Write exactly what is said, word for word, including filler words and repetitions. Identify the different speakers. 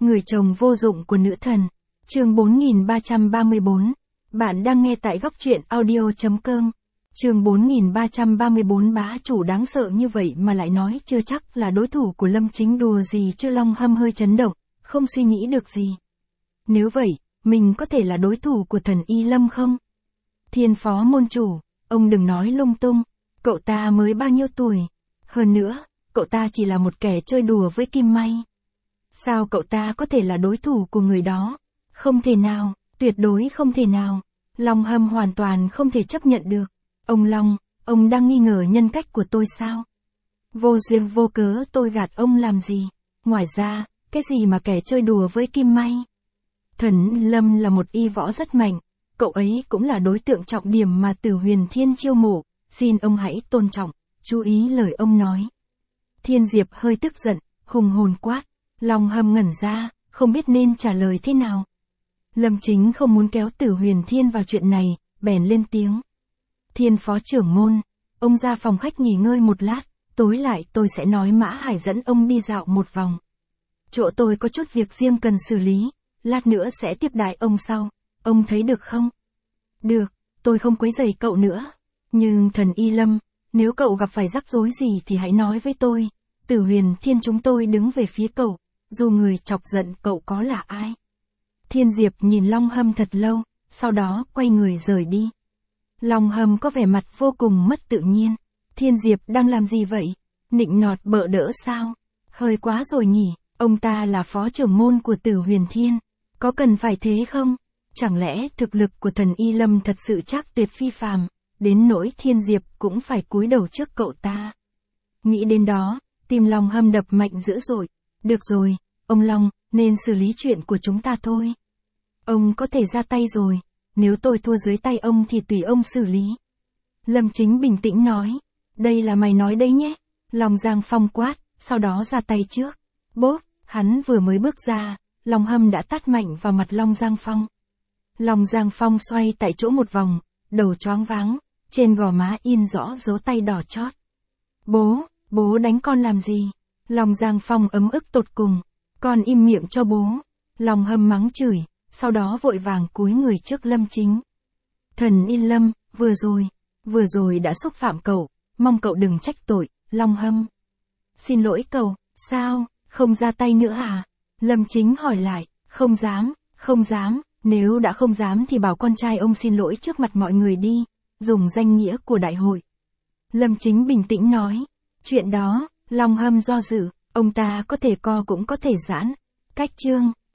Speaker 1: Người chồng vô dụng của nữ thần. Chương bốn nghìn ba trăm ba mươi bốn. Bạn đang nghe tại góc truyện audio chấm com. Chương bốn nghìn ba trăm ba mươi bốn. Bá chủ đáng sợ như vậy mà lại nói chưa chắc là đối thủ của Lâm Chính, đùa gì chứ? Long Hâm hơi chấn động, không suy nghĩ được gì. Nếu vậy, mình có thể là đối thủ của thần Y Lâm không? Thiên Phó môn chủ, ông đừng nói lung tung, cậu ta mới bao nhiêu tuổi? Hơn nữa, cậu ta chỉ là một kẻ chơi đùa với Kim May. Sao cậu ta có thể là đối thủ của người đó? Không thể nào, tuyệt đối không thể nào. Long Hâm hoàn toàn không thể chấp nhận được. Ông Long, ông đang nghi ngờ nhân cách của tôi sao? Vô duyên vô cớ tôi gạt ông làm gì? Ngoài ra, cái gì mà kẻ chơi đùa với Kim May? Thần Lâm là một y võ rất mạnh, cậu ấy cũng là đối tượng trọng điểm mà Tử Huyền Thiên chiêu mộ, xin ông hãy tôn trọng, chú ý lời ông nói. Thiên Diệp hơi tức giận, hùng hồn quát. Long Hâm ngẩn ra, không biết nên trả lời thế nào. Lâm Chính không muốn kéo Tử Huyền Thiên vào chuyện này, bèn lên tiếng. Thiên Phó trưởng môn, ông ra phòng khách nghỉ ngơi một lát, tối lại tôi sẽ nói Mã Hải dẫn ông đi dạo một vòng. Chỗ tôi có chút việc riêng cần xử lý, lát nữa sẽ tiếp đãi ông sau, ông thấy được không? Được, tôi không quấy rầy cậu nữa. Nhưng thần Y Lâm, nếu cậu gặp phải rắc rối gì thì hãy nói với tôi. Tử Huyền Thiên chúng tôi đứng về phía cậu, dù người chọc giận cậu có là ai. Thiên Diệp nhìn Long Hâm thật lâu, sau đó quay người rời đi. Long Hâm có vẻ mặt vô cùng mất tự nhiên. Thiên Diệp đang làm gì vậy? Nịnh nọt bợ đỡ sao? Hơi quá rồi nhỉ, ông ta là phó trưởng môn của Tử Huyền Thiên. Có cần phải thế không? Chẳng lẽ thực lực của thần Y Lâm thật sự chắc tuyệt phi phàm, đến nỗi Thiên Diệp cũng phải cúi đầu trước cậu ta? Nghĩ đến đó, tim Long Hâm đập mạnh dữ dội. Được rồi, ông Long, nên xử lý chuyện của chúng ta thôi. Ông có thể ra tay rồi, nếu tôi thua dưới tay ông thì tùy ông xử lý. Lâm Chính bình tĩnh nói, đây là mày nói đấy nhé. Long Giang Phong quát, sau đó ra tay trước. Bốp, hắn vừa mới bước ra, Long Hâm đã tát mạnh vào mặt Long Giang Phong. Long Giang Phong xoay tại chỗ một vòng, đầu choáng váng, trên gò má in rõ dấu tay đỏ chót. Bố, bố đánh con làm gì? Long Giang Phong ấm ức tột cùng. Con im miệng cho bố. Long Hâm mắng chửi, sau đó vội vàng cúi người trước Lâm Chính. Thần Y Lâm, vừa rồi, vừa rồi đã xúc phạm cậu, mong cậu đừng trách tội. Long Hâm. Xin lỗi cậu, sao, không ra tay nữa à? Lâm Chính hỏi lại, không dám, không dám, nếu đã không dám thì bảo con trai ông xin lỗi trước mặt mọi người đi, dùng danh nghĩa của đại hội. Lâm Chính bình tĩnh nói, chuyện đó, Long Hâm do dự, ông ta có thể co cũng có thể giãn. Cách chương